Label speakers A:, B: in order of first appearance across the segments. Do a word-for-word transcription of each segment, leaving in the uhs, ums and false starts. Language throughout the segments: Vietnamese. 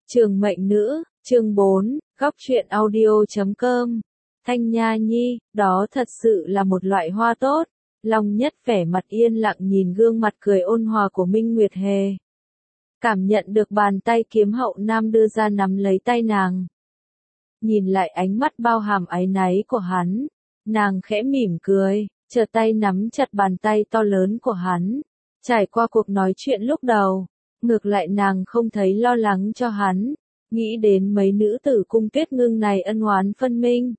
A: Trường mệnh nữ, chương bốn, góc truyện audio chấm com. Thanh Nha Nhi, đó thật sự là một loại hoa tốt. Long Nhất vẻ mặt yên lặng nhìn gương mặt cười ôn hòa của Minh Nguyệt Hề. Cảm nhận được bàn tay kiếm hậu nam đưa ra nắm lấy tay nàng. Nhìn lại ánh mắt bao hàm áy náy của hắn, nàng khẽ mỉm cười, chợt tay nắm chặt bàn tay to lớn của hắn. Trải qua cuộc nói chuyện lúc đầu, ngược lại nàng không thấy lo lắng cho hắn, nghĩ đến mấy nữ tử cung Tuyết Ngưng này ân oán phân minh,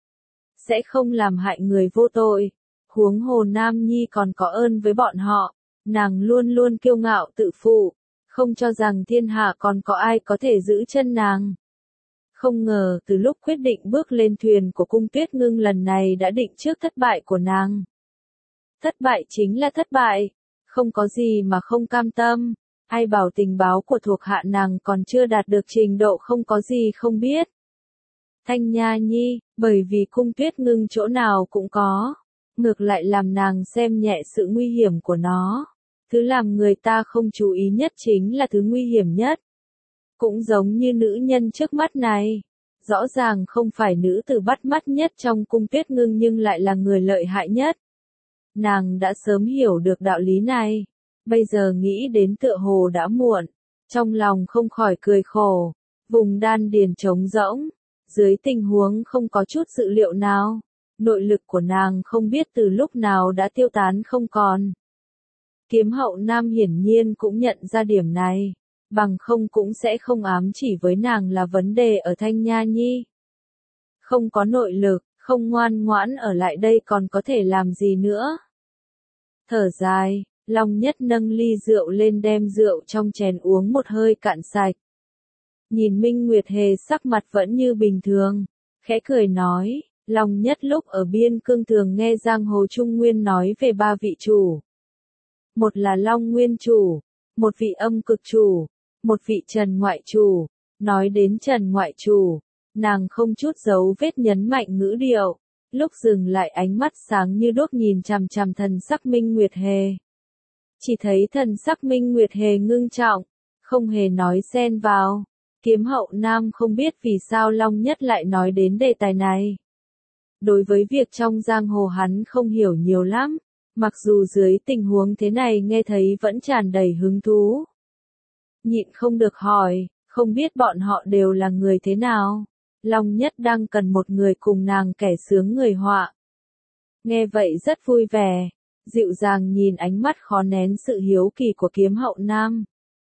A: sẽ không làm hại người vô tội, huống hồ Nam Nhi còn có ơn với bọn họ, nàng luôn luôn kiêu ngạo tự phụ, không cho rằng thiên hạ còn có ai có thể giữ chân nàng. Không ngờ từ lúc quyết định bước lên thuyền của cung Tuyết Ngưng lần này đã định trước thất bại của nàng. Thất bại chính là thất bại, không có gì mà không cam tâm. Ai bảo tình báo của thuộc hạ nàng còn chưa đạt được trình độ không có gì không biết. Thanh Nha Nhi, bởi vì cung Tuyết Ngưng chỗ nào cũng có, ngược lại làm nàng xem nhẹ sự nguy hiểm của nó. Thứ làm người ta không chú ý nhất chính là thứ nguy hiểm nhất. Cũng giống như nữ nhân trước mắt này, rõ ràng không phải nữ tử bắt mắt nhất trong cung Tuyết Ngưng nhưng lại là người lợi hại nhất. Nàng đã sớm hiểu được đạo lý này. Bây giờ nghĩ đến tựa hồ đã muộn, trong lòng không khỏi cười khổ, vùng đan điền trống rỗng, dưới tình huống không có chút dự liệu nào, nội lực của nàng không biết từ lúc nào đã tiêu tán không còn. Kiếm hậu nam hiển nhiên cũng nhận ra điểm này, bằng không cũng sẽ không ám chỉ với nàng là vấn đề ở Thanh Nha Nhi. Không có nội lực, không ngoan ngoãn ở lại đây còn có thể làm gì nữa. Thở dài. Long Nhất nâng ly rượu lên đem rượu trong chén uống một hơi cạn sạch. Nhìn Minh Nguyệt Hề sắc mặt vẫn như bình thường, khẽ cười nói, Long Nhất lúc ở biên cương thường nghe giang hồ Trung Nguyên nói về ba vị chủ. Một là Long Nguyên chủ, một vị âm cực chủ, một vị Trần Ngoại chủ. Nói đến Trần Ngoại chủ, nàng không chút giấu vết nhấn mạnh ngữ điệu, lúc dừng lại ánh mắt sáng như đuốc nhìn chằm chằm thần sắc Minh Nguyệt Hề. Chỉ thấy thần sắc Minh Nguyệt Hề ngưng trọng, không hề nói xen vào. Kiếm hậu nam không biết vì sao Long Nhất lại nói đến đề tài này. Đối với việc trong giang hồ hắn không hiểu nhiều lắm, mặc dù dưới tình huống thế này nghe thấy vẫn tràn đầy hứng thú. Nhịn không được hỏi, không biết bọn họ đều là người thế nào. Long Nhất đang cần một người cùng nàng kẻ sướng người họa. Nghe vậy rất vui vẻ. Dịu dàng nhìn ánh mắt khó nén sự hiếu kỳ của kiếm hậu nam.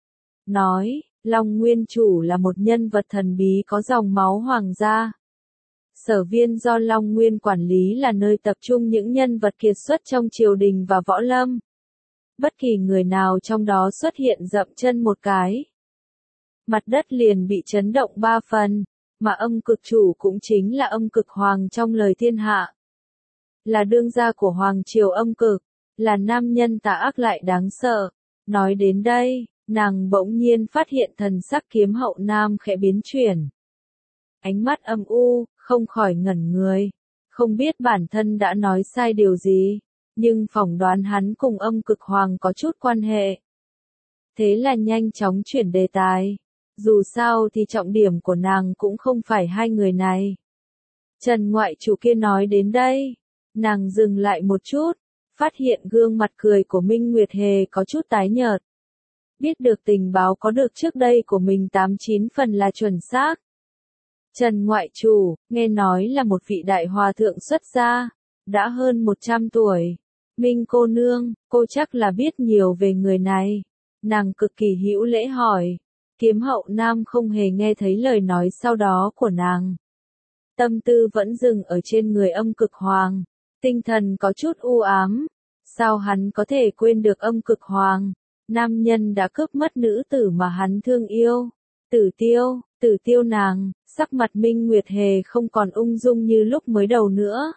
A: Nói, Long Nguyên chủ là một nhân vật thần bí có dòng máu hoàng gia. Sở viên do Long Nguyên quản lý là nơi tập trung những nhân vật kiệt xuất trong triều đình và võ lâm. Bất kỳ người nào trong đó xuất hiện dậm chân một cái, mặt đất liền bị chấn động ba phần, mà âm cực chủ cũng chính là âm cực hoàng trong lời thiên hạ. Là đương gia của Hoàng Triều âm cực, là nam nhân tà ác lại đáng sợ. Nói đến đây, nàng bỗng nhiên phát hiện thần sắc kiếm hậu nam khẽ biến chuyển. Ánh mắt âm u, không khỏi ngẩn người. Không biết bản thân đã nói sai điều gì, nhưng phỏng đoán hắn cùng âm cực hoàng có chút quan hệ. Thế là nhanh chóng chuyển đề tài. Dù sao thì trọng điểm của nàng cũng không phải hai người này. Trần Ngoại chủ kia nói đến đây. Nàng dừng lại một chút, phát hiện gương mặt cười của Minh Nguyệt Hề có chút tái nhợt. Biết được tình báo có được trước đây của mình tám chín phần là chuẩn xác. Trần Ngoại chủ, nghe nói là một vị đại hòa thượng xuất gia, đã hơn một trăm tuổi. Minh cô nương, cô chắc là biết nhiều về người này. Nàng cực kỳ hữu lễ hỏi. Kiếm hậu nam không hề nghe thấy lời nói sau đó của nàng. Tâm tư vẫn dừng ở trên người âm cực hoàng. Tinh thần có chút u ám, sao hắn có thể quên được âm cực hoàng, nam nhân đã cướp mất nữ tử mà hắn thương yêu. Tử tiêu, tử tiêu nàng, sắc mặt Minh Nguyệt Hề không còn ung dung như lúc mới đầu nữa.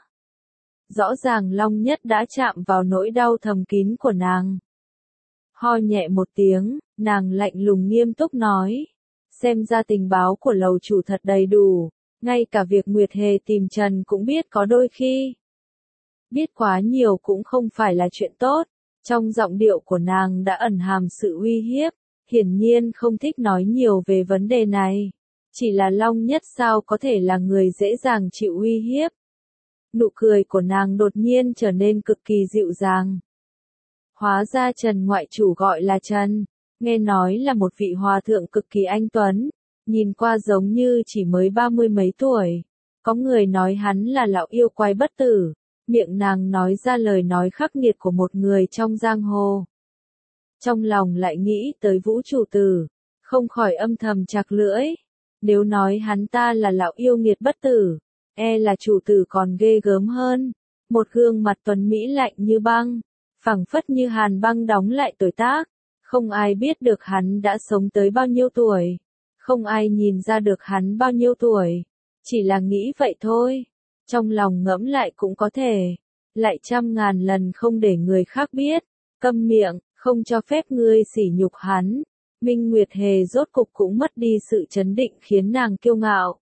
A: Rõ ràng Long Nhất đã chạm vào nỗi đau thầm kín của nàng. Ho nhẹ một tiếng, nàng lạnh lùng nghiêm túc nói, xem ra tình báo của lầu chủ thật đầy đủ, ngay cả việc Nguyệt Hề tìm Trần cũng biết có đôi khi. Biết quá nhiều cũng không phải là chuyện tốt, trong giọng điệu của nàng đã ẩn hàm sự uy hiếp, hiển nhiên không thích nói nhiều về vấn đề này. Chỉ là Long Nhất sao có thể là người dễ dàng chịu uy hiếp. Nụ cười của nàng đột nhiên trở nên cực kỳ dịu dàng. Hóa ra Trần ngoại chủ gọi là Trần, nghe nói là một vị hòa thượng cực kỳ anh tuấn, nhìn qua giống như chỉ mới ba mươi mấy tuổi. Có người nói hắn là lão yêu quái bất tử, miệng nàng nói ra lời nói khắc nghiệt của một người trong giang hồ. Trong lòng lại nghĩ tới Vũ chủ tử, không khỏi âm thầm chặt lưỡi. Nếu nói hắn ta là lão yêu nghiệt bất tử, e là chủ tử còn ghê gớm hơn. Một gương mặt tuấn mỹ lạnh như băng, phẳng phất như hàn băng đóng lại tuổi tác. Không ai biết được hắn đã sống tới bao nhiêu tuổi. Không ai nhìn ra được hắn bao nhiêu tuổi. Chỉ là nghĩ vậy thôi. Trong lòng ngẫm lại cũng có thể. Lại trăm ngàn lần không để người khác biết. Câm miệng, không cho phép ngươi sỉ nhục hắn. Minh Nguyệt Hề rốt cục cũng mất đi sự chấn định khiến nàng kiêu ngạo.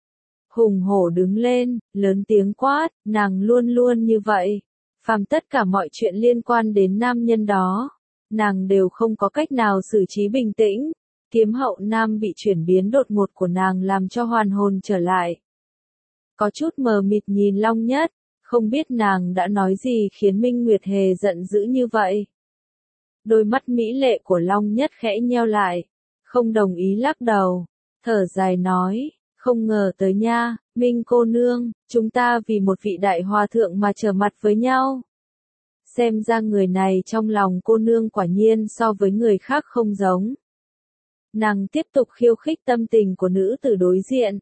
A: Hùng hổ đứng lên, lớn tiếng quát, nàng luôn luôn như vậy. Phàm tất cả mọi chuyện liên quan đến nam nhân đó, nàng đều không có cách nào xử trí bình tĩnh. Kiếm hậu nam bị chuyển biến đột ngột của nàng làm cho hoàn hồn trở lại. Có chút mờ mịt nhìn Long Nhất, không biết nàng đã nói gì khiến Minh Nguyệt Hề giận dữ như vậy. Đôi mắt mỹ lệ của Long Nhất khẽ nheo lại, không đồng ý lắc đầu, thở dài nói, không ngờ tới nha, Minh cô nương, chúng ta vì một vị đại hòa thượng mà trở mặt với nhau. Xem ra người này trong lòng cô nương quả nhiên so với người khác không giống. Nàng tiếp tục khiêu khích tâm tình của nữ tử đối diện.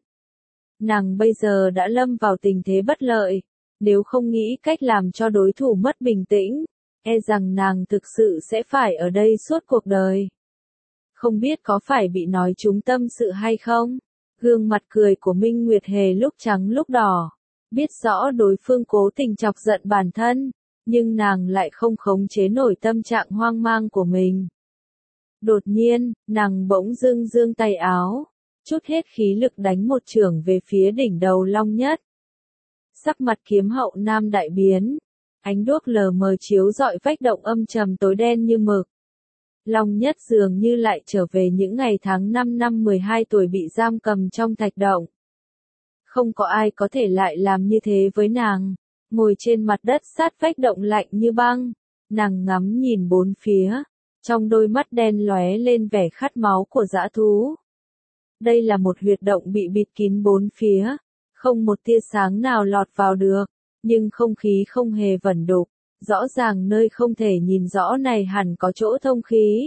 A: Nàng bây giờ đã lâm vào tình thế bất lợi, nếu không nghĩ cách làm cho đối thủ mất bình tĩnh, e rằng nàng thực sự sẽ phải ở đây suốt cuộc đời. Không biết có phải bị nói trúng tâm sự hay không? Gương mặt cười của Minh Nguyệt Hề lúc trắng lúc đỏ, biết rõ đối phương cố tình chọc giận bản thân, nhưng nàng lại không khống chế nổi tâm trạng hoang mang của mình. Đột nhiên, nàng bỗng dưng giương tay áo, chút hết khí lực đánh một chưởng về phía đỉnh đầu Long Nhất. Sắc mặt kiếm hậu nam đại biến, ánh đuốc lờ mờ chiếu rọi vách động âm trầm tối đen như mực. Long Nhất dường như lại trở về những ngày tháng năm năm mười hai tuổi bị giam cầm trong thạch động. Không có ai có thể lại làm như thế với nàng, ngồi trên mặt đất sát vách động lạnh như băng, nàng ngắm nhìn bốn phía, trong đôi mắt đen lóe lên vẻ khát máu của dã thú. Đây là một huyệt động bị bịt kín bốn phía, không một tia sáng nào lọt vào được, nhưng không khí không hề vẩn đục, rõ ràng nơi không thể nhìn rõ này hẳn có chỗ thông khí.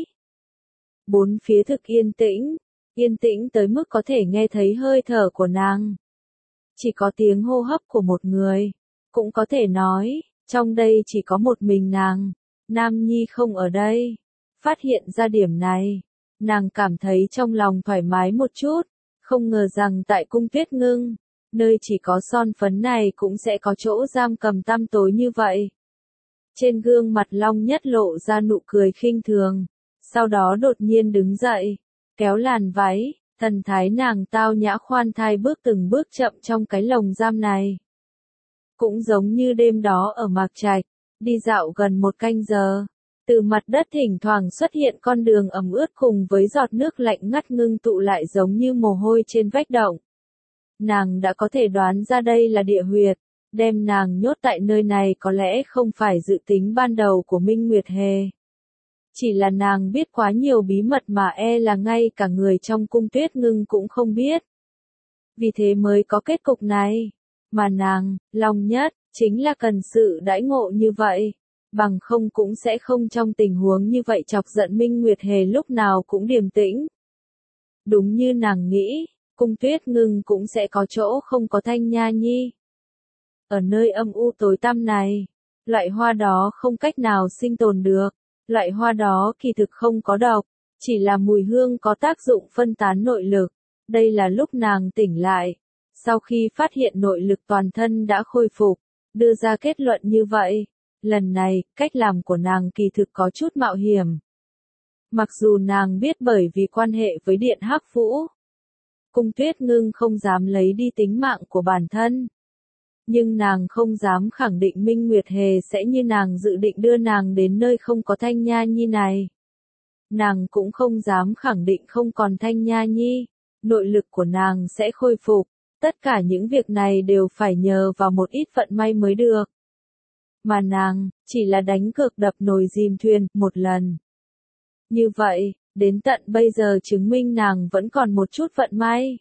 A: Bốn phía thực yên tĩnh, yên tĩnh tới mức có thể nghe thấy hơi thở của nàng. Chỉ có tiếng hô hấp của một người, cũng có thể nói, trong đây chỉ có một mình nàng, Nam Nhi không ở đây. Phát hiện ra điểm này, nàng cảm thấy trong lòng thoải mái một chút, không ngờ rằng tại cung Tuyết Ngưng, nơi chỉ có son phấn này cũng sẽ có chỗ giam cầm tăm tối như vậy. Trên gương mặt Long Nhất lộ ra nụ cười khinh thường, sau đó đột nhiên đứng dậy, kéo làn váy, thần thái nàng tao nhã khoan thai bước từng bước chậm trong cái lồng giam này. Cũng giống như đêm đó ở Mạc Trạch, đi dạo gần một canh giờ, từ mặt đất thỉnh thoảng xuất hiện con đường ẩm ướt cùng với giọt nước lạnh ngắt ngưng tụ lại giống như mồ hôi trên vách động. Nàng đã có thể đoán ra đây là địa huyệt, đem nàng nhốt tại nơi này có lẽ không phải dự tính ban đầu của Minh Nguyệt Hề. Chỉ là nàng biết quá nhiều bí mật mà e là ngay cả người trong cung Tuyết Ngưng cũng không biết. Vì thế mới có kết cục này, mà nàng, Long Nhất, chính là cần sự đãi ngộ như vậy, bằng không cũng sẽ không trong tình huống như vậy chọc giận Minh Nguyệt Hề lúc nào cũng điềm tĩnh. Đúng như nàng nghĩ, cung Tuyết Ngưng cũng sẽ có chỗ không có Thanh Nha Nhi. Ở nơi âm u tối tăm này, loại hoa đó không cách nào sinh tồn được, loại hoa đó kỳ thực không có độc, chỉ là mùi hương có tác dụng phân tán nội lực. Đây là lúc nàng tỉnh lại, sau khi phát hiện nội lực toàn thân đã khôi phục, đưa ra kết luận như vậy. Lần này, cách làm của nàng kỳ thực có chút mạo hiểm. Mặc dù nàng biết bởi vì quan hệ với Điện Hắc Vũ, cung Tuyết Ngưng không dám lấy đi tính mạng của bản thân. Nhưng nàng không dám khẳng định Minh Nguyệt Hề sẽ như nàng dự định đưa nàng đến nơi không có Thanh Nha Nhi này. nàng cũng không dám khẳng định không còn Thanh Nha Nhi, nội lực của nàng sẽ khôi phục, tất cả những việc này đều phải nhờ vào một ít vận may mới được. Mà nàng, chỉ là đánh cược đập nồi dìm thuyền, một lần. Như vậy, đến tận bây giờ chứng minh nàng vẫn còn một chút vận may.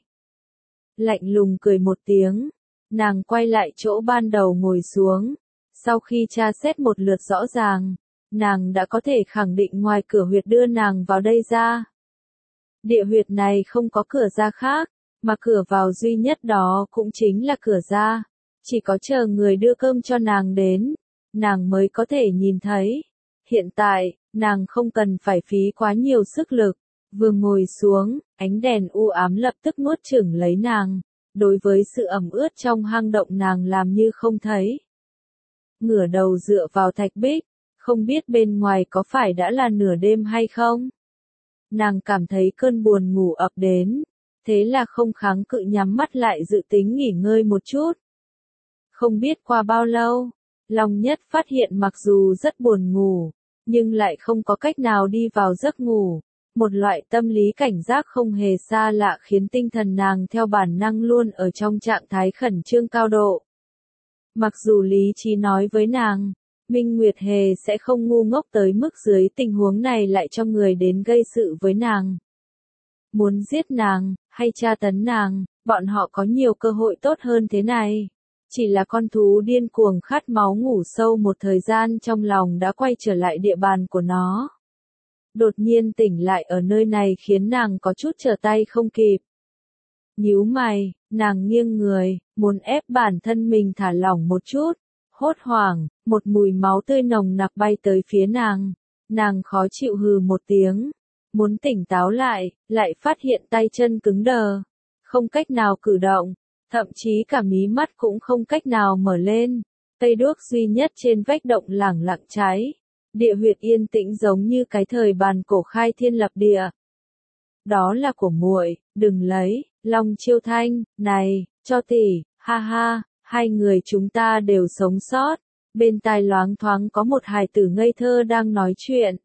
A: Lạnh lùng cười một tiếng, nàng quay lại chỗ ban đầu ngồi xuống. Sau khi tra xét một lượt rõ ràng, nàng đã có thể khẳng định ngoài cửa huyệt đưa nàng vào đây ra. Địa huyệt này không có cửa ra khác, mà cửa vào duy nhất đó cũng chính là cửa ra. Chỉ có chờ người đưa cơm cho nàng đến, nàng mới có thể nhìn thấy. Hiện tại, nàng không cần phải phí quá nhiều sức lực. Vừa ngồi xuống, ánh đèn u ám lập tức nuốt chửng lấy nàng. Đối với sự ẩm ướt trong hang động nàng làm như không thấy. Ngửa đầu dựa vào thạch bích, không biết bên ngoài có phải đã là nửa đêm hay không. Nàng cảm thấy cơn buồn ngủ ập đến, thế là không kháng cự nhắm mắt lại dự tính nghỉ ngơi một chút. Không biết qua bao lâu, Long Nhất phát hiện mặc dù rất buồn ngủ, nhưng lại không có cách nào đi vào giấc ngủ. Một loại tâm lý cảnh giác không hề xa lạ khiến tinh thần nàng theo bản năng luôn ở trong trạng thái khẩn trương cao độ. Mặc dù lý trí nói với nàng, Minh Nguyệt Hề sẽ không ngu ngốc tới mức dưới tình huống này lại cho người đến gây sự với nàng. Muốn giết nàng, hay tra tấn nàng, bọn họ có nhiều cơ hội tốt hơn thế này. Chỉ là con thú điên cuồng khát máu ngủ sâu một thời gian trong lòng đã quay trở lại địa bàn của nó. Đột nhiên tỉnh lại ở nơi này khiến nàng có chút trở tay không kịp. Nhíu mày, nàng nghiêng người, muốn ép bản thân mình thả lỏng một chút. Hốt hoảng, một mùi máu tươi nồng nặc bay tới phía nàng. Nàng khó chịu hừ một tiếng. Muốn tỉnh táo lại, lại phát hiện tay chân cứng đờ. Không cách nào cử động, thậm chí cả mí mắt cũng không cách nào mở lên. Cây đuốc duy nhất trên vách động lẳng lặng cháy. Địa huyệt yên tĩnh giống như cái thời bàn cổ khai thiên lập địa. Đó là của muội, đừng lấy. Long Chiêu Thanh, này, cho tỷ, ha ha, hai người chúng ta đều sống sót. Bên tai loáng thoáng có một hài tử ngây thơ đang nói chuyện.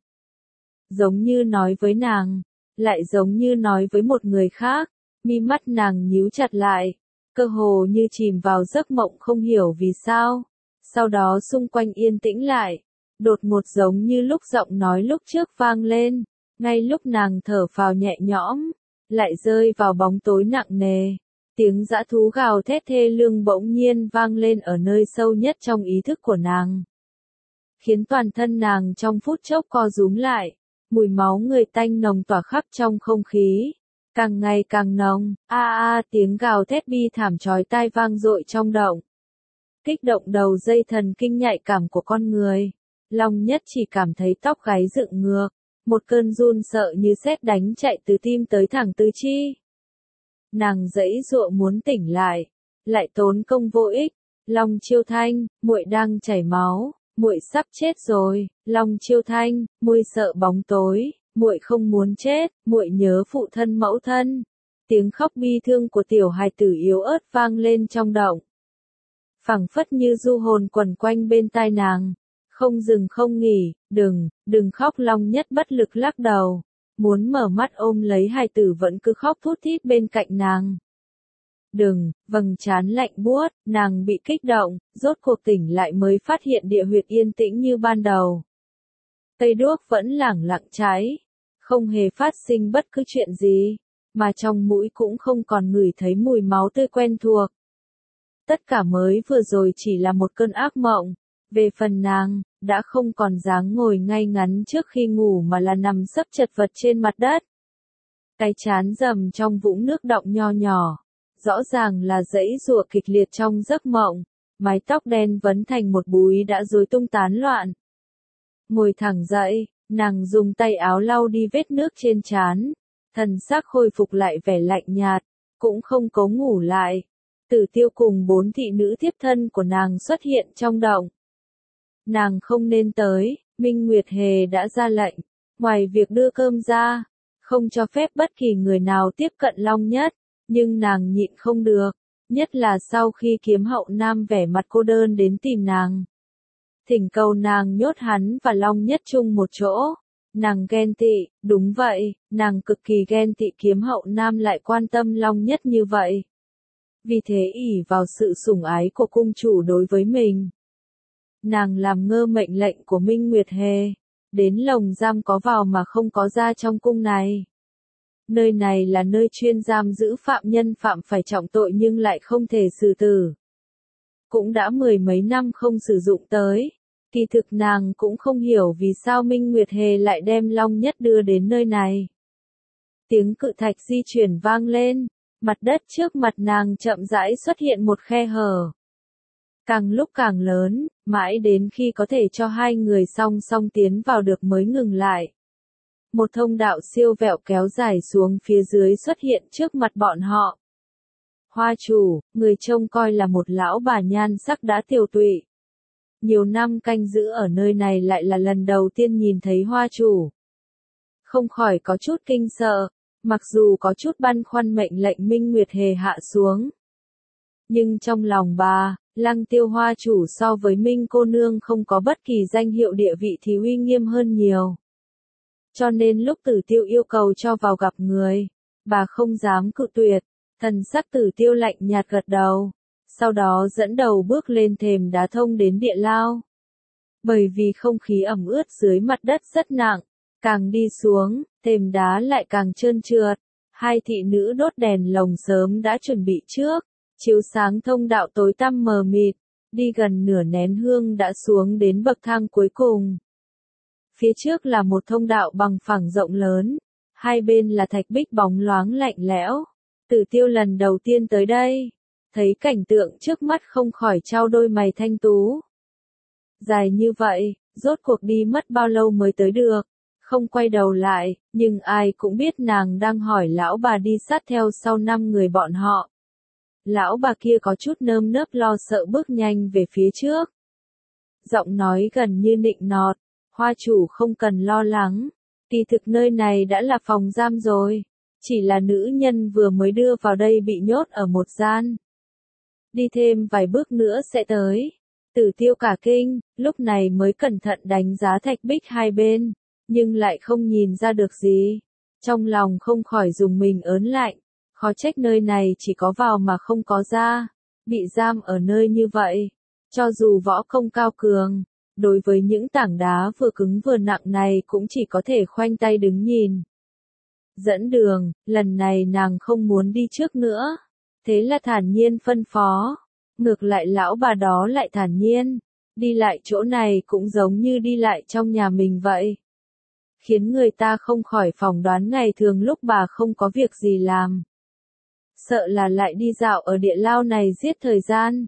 A: Giống như nói với nàng, lại giống như nói với một người khác. Mi mắt nàng nhíu chặt lại, cơ hồ như chìm vào giấc mộng không hiểu vì sao. Sau đó xung quanh yên tĩnh lại. Đột ngột giống như lúc giọng nói lúc trước vang lên, ngay lúc nàng thở phào nhẹ nhõm, lại rơi vào bóng tối nặng nề. Tiếng dã thú gào thét thê lương bỗng nhiên vang lên ở nơi sâu nhất trong ý thức của nàng. Khiến toàn thân nàng trong phút chốc co rúm lại, mùi máu người tanh nồng tỏa khắp trong không khí. Càng ngày càng nồng, a a tiếng gào thét bi thảm chói tai vang dội trong động. Kích động đầu dây thần kinh nhạy cảm của con người. Long Nhất chỉ cảm thấy tóc gáy dựng ngược, một cơn run sợ như sét đánh chạy từ tim tới thẳng tứ chi. Nàng giãy giụa muốn tỉnh lại, lại tốn công vô ích. Long Chiêu Thanh, muội đang chảy máu, muội sắp chết rồi. Long Chiêu Thanh, muội sợ bóng tối, muội không muốn chết, muội nhớ phụ thân mẫu thân. Tiếng khóc bi thương của tiểu hài tử yếu ớt vang lên trong động. Phảng phất như du hồn quẩn quanh bên tai nàng. Không dừng không nghỉ, đừng, đừng khóc. Long Nhất bất lực lắc đầu. Muốn mở mắt ôm lấy hài tử vẫn cứ khóc thút thít bên cạnh nàng. Đừng, vầng trán lạnh buốt, nàng bị kích động, rốt cuộc tỉnh lại mới phát hiện địa huyệt yên tĩnh như ban đầu. Cây đuốc vẫn lẳng lặng cháy, không hề phát sinh bất cứ chuyện gì, mà trong mũi cũng không còn ngửi thấy mùi máu tươi quen thuộc. Tất cả mới vừa rồi chỉ là một cơn ác mộng. Về phần nàng, đã không còn dáng ngồi ngay ngắn trước khi ngủ mà là nằm sấp chật vật trên mặt đất. Cái trán dầm trong vũng nước đọng nho nhỏ, rõ ràng là giãy giụa kịch liệt trong giấc mộng, mái tóc đen vấn thành một búi đã rối tung tán loạn. Ngồi thẳng dậy, nàng dùng tay áo lau đi vết nước trên trán, thần sắc khôi phục lại vẻ lạnh nhạt, cũng không cố ngủ lại. Tử Tiêu cùng bốn thị nữ tiếp thân của nàng xuất hiện trong động. Nàng không nên tới, Minh Nguyệt Hề đã ra lệnh, ngoài việc đưa cơm ra, không cho phép bất kỳ người nào tiếp cận Long Nhất, nhưng nàng nhịn không được, nhất là sau khi Kiếm Hậu Nam vẻ mặt cô đơn đến tìm nàng. Thỉnh cầu nàng nhốt hắn và Long Nhất chung một chỗ, Nàng ghen tị, đúng vậy, nàng cực kỳ ghen tị kiếm hậu nam lại quan tâm Long Nhất như vậy. Vì thế ỷ vào sự sủng ái của cung chủ đối với mình, nàng làm ngơ mệnh lệnh của Minh Nguyệt Hề, đến lồng giam có vào mà không có ra trong cung này. Nơi này là nơi chuyên giam giữ phạm nhân phạm phải trọng tội nhưng lại không thể xử tử. Cũng đã mười mấy năm không sử dụng tới. Kỳ thực nàng cũng không hiểu vì sao Minh Nguyệt Hề lại đem Long Nhất đưa đến nơi này. Tiếng cự thạch di chuyển vang lên, mặt đất trước mặt nàng chậm rãi xuất hiện một khe hở. Càng lúc càng lớn, mãi đến khi có thể cho hai người song song tiến vào được mới ngừng lại. Một thông đạo siêu vẹo kéo dài xuống phía dưới xuất hiện trước mặt bọn họ. Hoa chủ, người trông coi là một lão bà nhan sắc đã tiều tụy. Nhiều năm canh giữ ở nơi này lại là lần đầu tiên nhìn thấy hoa chủ. Không khỏi có chút kinh sợ, mặc dù có chút băn khoăn mệnh lệnh Minh Nguyệt Hề hạ xuống. Nhưng trong lòng bà, Lăng Tiêu hoa chủ so với Minh cô nương không có bất kỳ danh hiệu địa vị thì uy nghiêm hơn nhiều. Cho nên lúc Tử Tiêu yêu cầu cho vào gặp người, bà không dám cự tuyệt, thần sắc Tử Tiêu lạnh nhạt gật đầu. Sau đó dẫn đầu bước lên thềm đá thông đến địa lao. Bởi vì không khí ẩm ướt dưới mặt đất rất nặng, càng đi xuống, thềm đá lại càng trơn trượt. Hai thị nữ đốt đèn lồng sớm đã chuẩn bị trước, chiếu sáng thông đạo tối tăm mờ mịt, đi gần nửa nén hương đã xuống đến bậc thang cuối cùng. Phía trước là một thông đạo bằng phẳng rộng lớn, hai bên là thạch bích bóng loáng lạnh lẽo. Tử Tiêu lần đầu tiên tới đây, thấy cảnh tượng trước mắt không khỏi trao đôi mày thanh tú. Dài như vậy, rốt cuộc đi mất bao lâu mới tới được, không quay đầu lại, nhưng ai cũng biết nàng đang hỏi lão bà đi sát theo sau năm người bọn họ. Lão bà kia có chút nơm nớp lo sợ bước nhanh về phía trước. Giọng nói gần như nịnh nọt, hoa chủ không cần lo lắng, kỳ thực nơi này đã là phòng giam rồi, chỉ là nữ nhân vừa mới đưa vào đây bị nhốt ở một gian. Đi thêm vài bước nữa sẽ tới. Tử Tiêu cả kinh, lúc này mới cẩn thận đánh giá thạch bích hai bên, nhưng lại không nhìn ra được gì. Trong lòng không khỏi dùng mình ớn lạnh, khó trách nơi này chỉ có vào mà không có ra, bị giam ở nơi như vậy. Cho dù võ công cao cường, đối với những tảng đá vừa cứng vừa nặng này cũng chỉ có thể khoanh tay đứng nhìn. Dẫn đường, lần này nàng không muốn đi trước nữa. Thế là thản nhiên phân phó. Ngược lại lão bà đó lại thản nhiên. Đi lại chỗ này cũng giống như đi lại trong nhà mình vậy. Khiến người ta không khỏi phỏng đoán ngày thường lúc bà không có việc gì làm. Sợ là lại đi dạo ở địa lao này giết thời gian.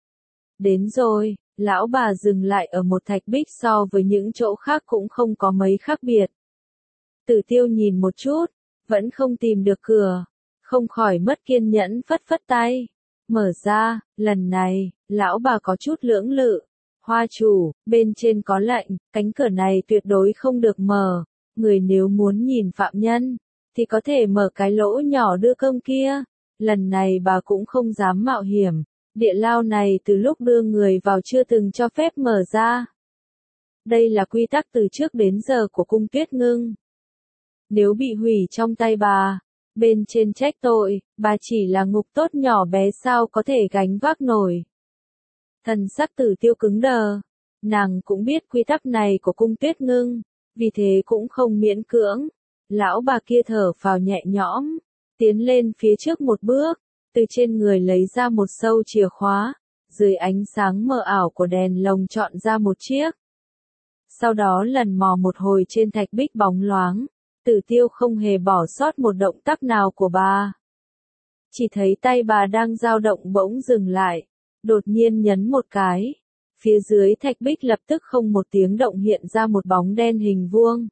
A: Đến rồi, lão bà dừng lại ở một thạch bích so với những chỗ khác cũng không có mấy khác biệt. Tử Tiêu nhìn một chút, vẫn không tìm được cửa. Không khỏi mất kiên nhẫn phất phất tay. Mở ra, lần này, lão bà có chút lưỡng lự. Hoa chủ, bên trên có lệnh, cánh cửa này tuyệt đối không được mở. Người nếu muốn nhìn phạm nhân, thì có thể mở cái lỗ nhỏ đưa cơm kia. Lần này bà cũng không dám mạo hiểm. Địa lao này từ lúc đưa người vào chưa từng cho phép mở ra. Đây là quy tắc từ trước đến giờ của cung Tuyết Ngưng. Nếu bị hủy trong tay bà, bên trên trách tội, bà chỉ là ngục tốt nhỏ bé sao có thể gánh vác nổi. Thần sắc Tử Tiêu cứng đờ, nàng cũng biết quy tắc này của cung Tuyết Ngưng, vì thế cũng không miễn cưỡng. Lão bà kia thở phào nhẹ nhõm, tiến lên phía trước một bước, từ trên người lấy ra một sâu chìa khóa, dưới ánh sáng mờ ảo của đèn lồng chọn ra một chiếc. Sau đó lần mò một hồi trên thạch bích bóng loáng. Tử Tiêu không hề bỏ sót một động tác nào của bà. Chỉ thấy tay bà đang dao động bỗng dừng lại, đột nhiên nhấn một cái. Phía dưới thạch bích lập tức không một tiếng động hiện ra một bóng đen hình vuông.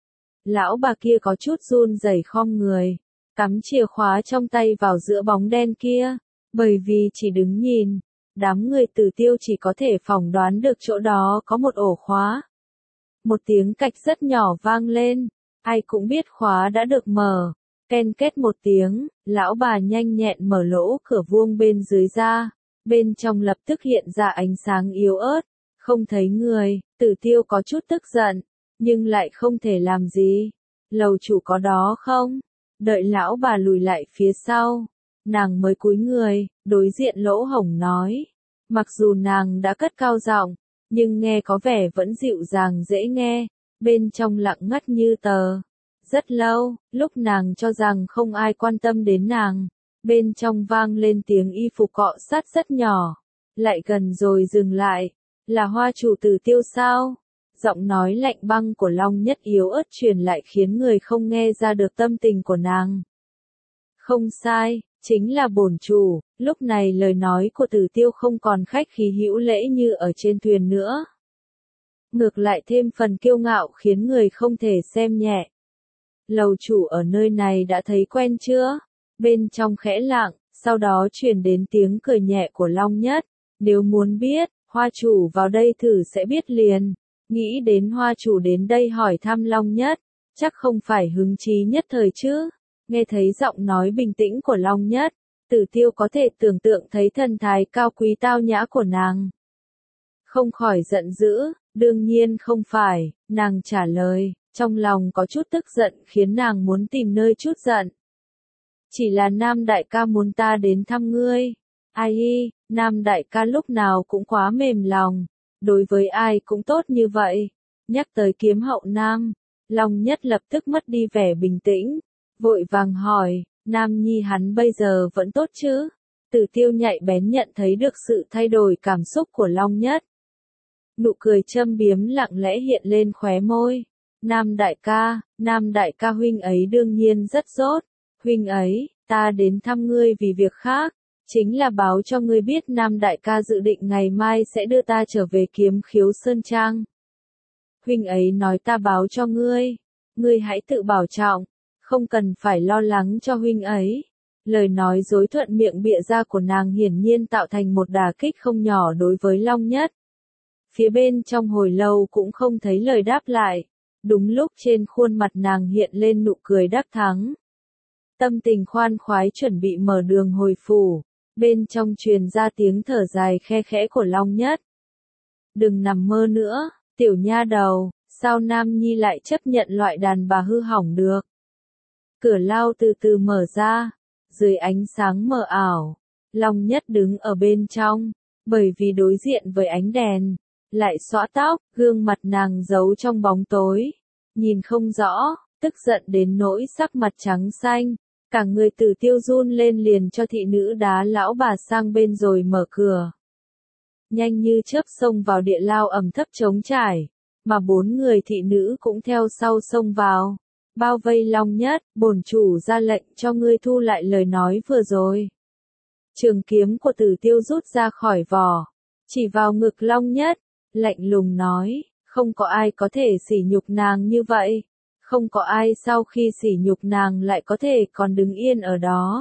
A: Lão bà kia có chút run rẩy khom người, cắm chìa khóa trong tay vào giữa bóng đen kia, bởi vì chỉ đứng nhìn, đám người Tử Tiêu chỉ có thể phỏng đoán được chỗ đó có một ổ khóa. Một tiếng cạch rất nhỏ vang lên. Ai cũng biết khóa đã được mở, ken két một tiếng, lão bà nhanh nhẹn mở lỗ cửa vuông bên dưới ra, bên trong lập tức hiện ra ánh sáng yếu ớt, không thấy người. Tử Tiêu có chút tức giận, nhưng lại không thể làm gì. Lầu chủ có đó không? Đợi lão bà lùi lại phía sau, nàng mới cúi người, đối diện Lỗ Hổng nói. Mặc dù nàng đã cất cao giọng, nhưng nghe có vẻ vẫn dịu dàng dễ nghe, bên trong lặng ngắt như tờ. Rất lâu, lúc nàng cho rằng không ai quan tâm đến nàng, bên trong vang lên tiếng y phục cọ sát rất nhỏ, lại gần rồi dừng lại. Là Hoa chủ Tử Tiêu sao? Giọng nói lạnh băng của Long Nhất yếu ớt truyền lại khiến người không nghe ra được tâm tình của nàng. Không sai, chính là bổn chủ. Lúc này lời nói của Tử Tiêu không còn khách khí hữu lễ như ở trên thuyền nữa. Ngược lại thêm phần kiêu ngạo khiến người không thể xem nhẹ. Lầu chủ ở nơi này đã thấy quen chưa? Bên trong khẽ lặng, sau đó truyền đến tiếng cười nhẹ của Long Nhất. Nếu muốn biết, Hoa chủ vào đây thử sẽ biết liền. Nghĩ đến Hoa chủ đến đây hỏi thăm Long Nhất, chắc không phải hứng chí nhất thời chứ. Nghe thấy giọng nói bình tĩnh của Long Nhất, Tử Tiêu có thể tưởng tượng thấy thần thái cao quý tao nhã của nàng. Không khỏi giận dữ, đương nhiên không phải, nàng trả lời, trong lòng có chút tức giận khiến nàng muốn tìm nơi chút giận. Chỉ là Nam đại ca muốn ta đến thăm ngươi. Ai hi, Nam đại ca lúc nào cũng quá mềm lòng, đối với ai cũng tốt như vậy. Nhắc tới kiếm hậu Nam, Long Nhất lập tức mất đi vẻ bình tĩnh, vội vàng hỏi, Nam nhi hắn bây giờ vẫn tốt chứ? Tử Tiêu nhạy bén nhận thấy được sự thay đổi cảm xúc của Long Nhất. Nụ cười châm biếm lặng lẽ hiện lên khóe môi. Nam đại ca, Nam đại ca huynh ấy đương nhiên rất tốt. Huynh ấy, ta đến thăm ngươi vì việc khác, chính là báo cho ngươi biết Nam đại ca dự định ngày mai sẽ đưa ta trở về Kiếm Khiếu Sơn Trang. Huynh ấy nói ta báo cho ngươi, ngươi hãy tự bảo trọng, không cần phải lo lắng cho huynh ấy. Lời nói dối thuận miệng bịa ra của nàng hiển nhiên tạo thành một đả kích không nhỏ đối với Long Nhất. Phía bên trong hồi lâu cũng không thấy lời đáp lại, đúng lúc trên khuôn mặt nàng hiện lên nụ cười đắc thắng. Tâm tình khoan khoái chuẩn bị mở đường hồi phủ, bên trong truyền ra tiếng thở dài khe khẽ của Long Nhất. Đừng nằm mơ nữa, tiểu nha đầu, sao Nam nhi lại chấp nhận loại đàn bà hư hỏng được. Cửa lao từ từ mở ra, dưới ánh sáng mờ ảo, Long Nhất đứng ở bên trong, bởi vì đối diện với ánh đèn, lại xõa tóc, gương mặt nàng giấu trong bóng tối, nhìn không rõ, tức giận đến nỗi sắc mặt trắng xanh, cả người Tử Tiêu run lên liền cho thị nữ đá lão bà sang bên rồi mở cửa. Nhanh như chớp xông vào địa lao ẩm thấp trống trải, mà bốn người thị nữ cũng theo sau xông vào, bao vây Long Nhất, bổn chủ ra lệnh cho ngươi thu lại lời nói vừa rồi. Trường kiếm của Tử Tiêu rút ra khỏi vỏ, chỉ vào ngực Long Nhất, lạnh lùng nói, không có ai có thể sỉ nhục nàng như vậy, không có ai sau khi sỉ nhục nàng lại có thể còn đứng yên ở đó.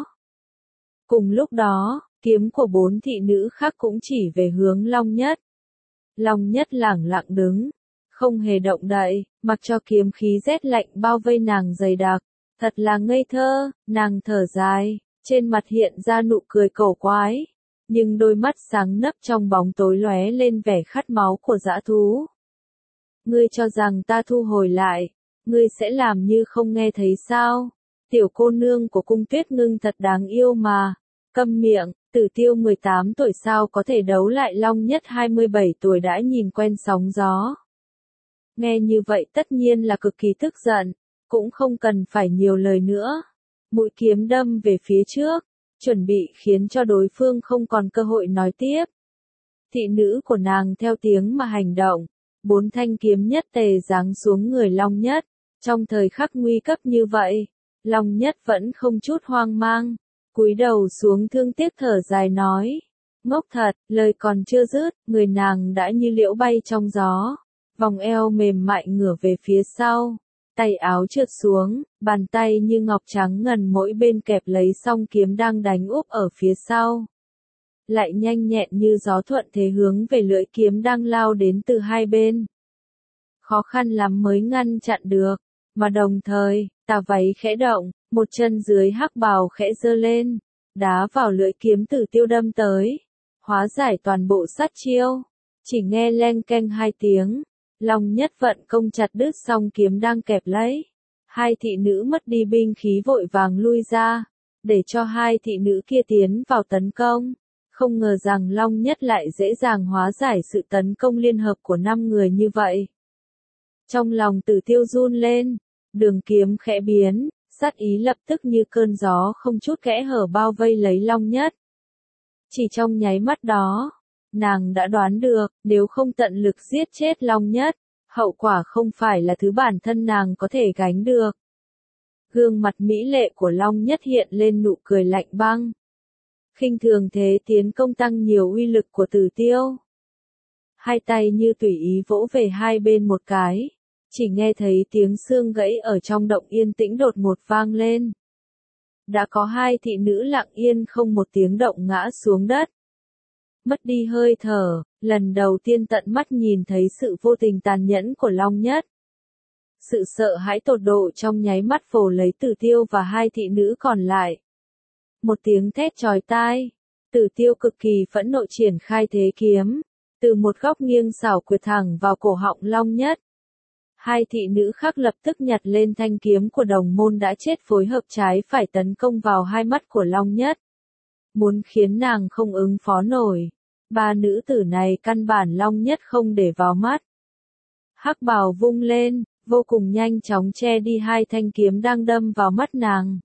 A: Cùng lúc đó, kiếm của bốn thị nữ khác cũng chỉ về hướng Long Nhất. Long Nhất lẳng lặng đứng, không hề động đậy, mặc cho kiếm khí rét lạnh bao vây nàng dày đặc. Thật là ngây thơ, nàng thở dài, trên mặt hiện ra nụ cười cổ quái, nhưng đôi mắt sáng nấp trong bóng tối lóe lên vẻ khát máu của dã thú. Ngươi cho rằng ta thu hồi lại, ngươi sẽ làm như không nghe thấy sao? Tiểu cô nương của Cung Tuyết Ngưng thật đáng yêu mà. Câm miệng, Tử Tiêu mười tám tuổi sao có thể đấu lại Long Nhất hai mươi bảy tuổi đã nhìn quen sóng gió. Nghe như vậy tất nhiên là cực kỳ tức giận, cũng không cần phải nhiều lời nữa. Mũi kiếm đâm về phía trước, chuẩn bị khiến cho đối phương không còn cơ hội nói tiếp. Thị nữ của nàng theo tiếng mà hành động, bốn thanh kiếm nhất tề giáng xuống người Long Nhất. Trong thời khắc nguy cấp như vậy, Long Nhất vẫn không chút hoang mang, cúi đầu xuống thương tiếc thở dài nói. Ngốc thật, lời còn chưa dứt, người nàng đã như liễu bay trong gió, vòng eo mềm mại ngửa về phía sau, tay áo trượt xuống, bàn tay như ngọc trắng ngần mỗi bên kẹp lấy song kiếm đang đánh úp ở phía sau. Lại nhanh nhẹn như gió thuận thế hướng về lưỡi kiếm đang lao đến từ hai bên. Khó khăn lắm mới ngăn chặn được, mà đồng thời, tà váy khẽ động, một chân dưới hắc bào khẽ giơ lên, đá vào lưỡi kiếm Tử Tiêu đâm tới, hóa giải toàn bộ sát chiêu. Chỉ nghe leng keng hai tiếng, Long Nhất vận công chặt đứt song kiếm đang kẹp lấy. Hai thị nữ mất đi binh khí vội vàng lui ra, để cho hai thị nữ kia tiến vào tấn công. Không ngờ rằng Long Nhất lại dễ dàng hóa giải sự tấn công liên hợp của năm người như vậy. Trong lòng Tử Tiêu run lên, đường kiếm khẽ biến, sát ý lập tức như cơn gió không chút kẽ hở bao vây lấy Long Nhất. Chỉ trong nháy mắt đó, nàng đã đoán được, nếu không tận lực giết chết Long Nhất, hậu quả không phải là thứ bản thân nàng có thể gánh được. Gương mặt mỹ lệ của Long Nhất hiện lên nụ cười lạnh băng. Khinh thường thế tiến công tăng nhiều uy lực của Tử Tiêu. Hai tay như tùy ý vỗ về hai bên một cái, chỉ nghe thấy tiếng xương gãy ở trong động yên tĩnh đột ngột vang lên. Đã có hai thị nữ lặng yên không một tiếng động ngã xuống đất. Mất đi hơi thở, lần đầu tiên tận mắt nhìn thấy sự vô tình tàn nhẫn của Long Nhất. Sự sợ hãi tột độ trong nháy mắt vồ lấy Tử Tiêu và hai thị nữ còn lại. Một tiếng thét chói tai, Tử Tiêu cực kỳ phẫn nộ triển khai thế kiếm, từ một góc nghiêng xảo quyệt thẳng vào cổ họng Long Nhất. Hai thị nữ khác lập tức nhặt lên thanh kiếm của đồng môn đã chết phối hợp trái phải tấn công vào hai mắt của Long Nhất. Muốn khiến nàng không ứng phó nổi. Ba nữ tử này căn bản Long Nhất không để vào mắt. Hắc bào vung lên, vô cùng nhanh chóng che đi hai thanh kiếm đang đâm vào mắt nàng.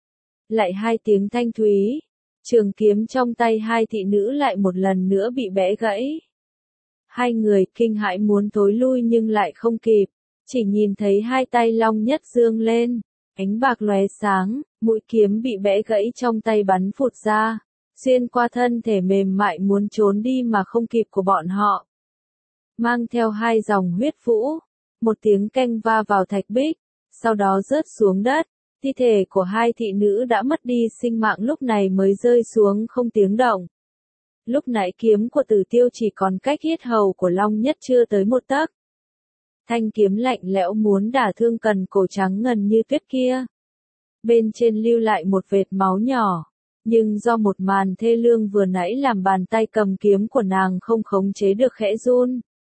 A: Lại hai tiếng thanh thúy, trường kiếm trong tay hai thị nữ lại một lần nữa bị bẽ gãy. Hai người kinh hãi muốn tối lui nhưng lại không kịp, chỉ nhìn thấy hai tay Long Nhất giương lên, ánh bạc lóe sáng, mũi kiếm bị bẽ gãy trong tay bắn phụt ra, xuyên qua thân thể mềm mại muốn trốn đi mà không kịp của bọn họ. Mang theo hai dòng huyết vũ, một tiếng keng va vào thạch bích, sau đó rớt xuống đất, thi thể của hai thị nữ đã mất đi sinh mạng lúc này mới rơi xuống không tiếng động. Lúc nãy kiếm của Tử Tiêu chỉ còn cách yết hầu của Long Nhất chưa tới một tấc. Thanh kiếm lạnh lẽo muốn đả thương cần cổ trắng ngần như tuyết kia. Bên trên lưu lại một vệt máu nhỏ, nhưng do một màn thê lương vừa nãy làm bàn tay cầm kiếm của nàng không khống chế được khẽ run.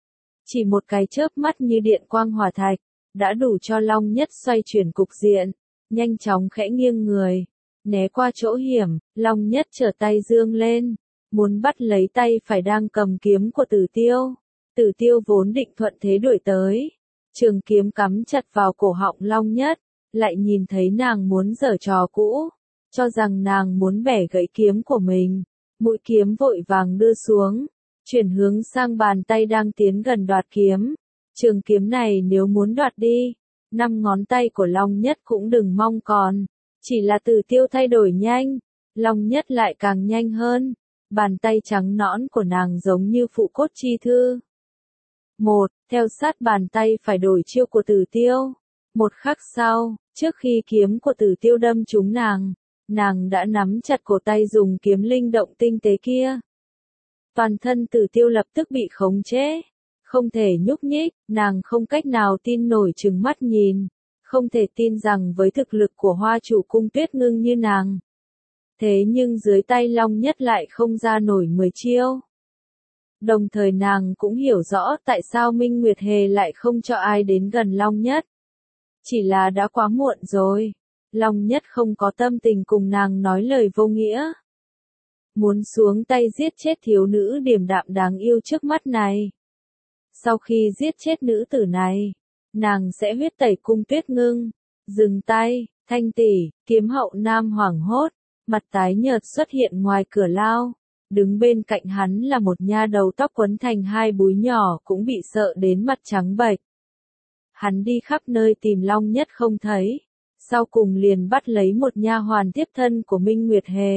A: Chỉ một cái chớp mắt như điện quang hỏa thạch, đã đủ cho Long Nhất xoay chuyển cục diện, nhanh chóng khẽ nghiêng người, né qua chỗ hiểm, Long Nhất trở tay giương lên, muốn bắt lấy tay phải đang cầm kiếm của Tử Tiêu. Tử Tiêu vốn định thuận thế đuổi tới, trường kiếm cắm chặt vào cổ họng Long Nhất, lại nhìn thấy nàng muốn giở trò cũ, cho rằng nàng muốn bẻ gãy kiếm của mình, mũi kiếm vội vàng đưa xuống, chuyển hướng sang bàn tay đang tiến gần đoạt kiếm. Trường kiếm này nếu muốn đoạt đi, năm ngón tay của Long Nhất cũng đừng mong còn, chỉ là Tử Tiêu thay đổi nhanh, Long Nhất lại càng nhanh hơn, bàn tay trắng nõn của nàng giống như phụ cốt chi thư. Một, theo sát bàn tay phải đổi chiêu của Tử Tiêu. Một khắc sau, trước khi kiếm của Tử Tiêu đâm trúng nàng, nàng đã nắm chặt cổ tay dùng kiếm linh động tinh tế kia. Toàn thân Tử Tiêu lập tức bị khống chế, không thể nhúc nhích, nàng không cách nào tin nổi trừng mắt nhìn, không thể tin rằng với thực lực của Hoa Chủ Cung Tuyết Ngưng như nàng. Thế nhưng dưới tay Long Nhất lại không ra nổi mười chiêu. Đồng thời nàng cũng hiểu rõ tại sao Minh Nguyệt Hề lại không cho ai đến gần Long Nhất. Chỉ là đã quá muộn rồi, Long Nhất không có tâm tình cùng nàng nói lời vô nghĩa. Muốn xuống tay giết chết thiếu nữ điềm đạm đáng yêu trước mắt này. Sau khi giết chết nữ tử này, nàng sẽ huyết tẩy Cung Tuyết Ngưng. Dừng tay, Thanh tỷ, Kiếm Hậu Nam hoảng hốt, mặt tái nhợt xuất hiện ngoài cửa lao. Đứng bên cạnh hắn là một nha đầu tóc quấn thành hai búi nhỏ cũng bị sợ đến mặt trắng bệch. Hắn đi khắp nơi tìm Long Nhất không thấy, sau cùng liền bắt lấy một nha hoàn tiếp thân của Minh Nguyệt Hề.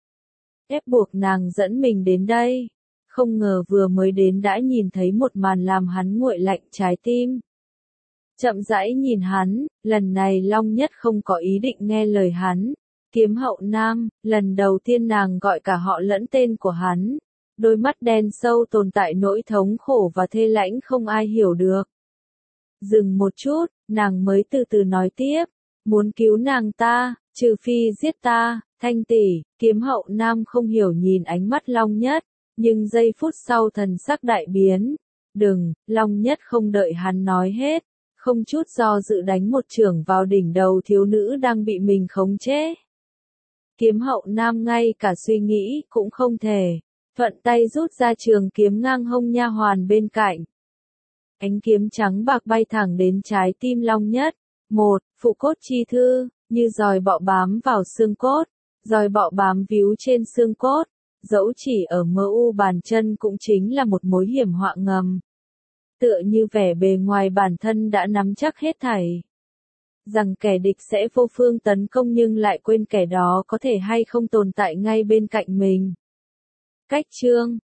A: Ép buộc nàng dẫn mình đến đây, không ngờ vừa mới đến đã nhìn thấy một màn làm hắn nguội lạnh trái tim. Chậm rãi nhìn hắn, lần này Long Nhất không có ý định nghe lời hắn. Kiếm Hậu Nam, lần đầu tiên nàng gọi cả họ lẫn tên của hắn. Đôi mắt đen sâu tồn tại nỗi thống khổ và thê lãnh không ai hiểu được. Dừng một chút, nàng mới từ từ nói tiếp. Muốn cứu nàng ta, trừ phi giết ta, Thanh tỷ. Kiếm Hậu Nam không hiểu nhìn ánh mắt Long Nhất, nhưng giây phút sau thần sắc đại biến. Đừng, Long Nhất không đợi hắn nói hết, không chút do dự đánh một chưởng vào đỉnh đầu thiếu nữ đang bị mình khống chế. Kiếm hậu nam ngay cả suy nghĩ cũng không thể, thuận tay rút ra trường kiếm ngang hông nha hoàn bên cạnh. Ánh kiếm trắng bạc bay thẳng đến trái tim Long Nhất. Một, phụ cốt chi thư, như giòi bọ bám vào xương cốt, giòi bọ bám víu trên xương cốt, dẫu chỉ ở mơ u bàn chân cũng chính là một mối hiểm họa ngầm. Tựa như vẻ bề ngoài bản thân đã nắm chắc hết thảy. Rằng kẻ địch sẽ vô phương tấn công nhưng lại quên kẻ đó có thể hay không tồn tại ngay bên cạnh mình. Cách chương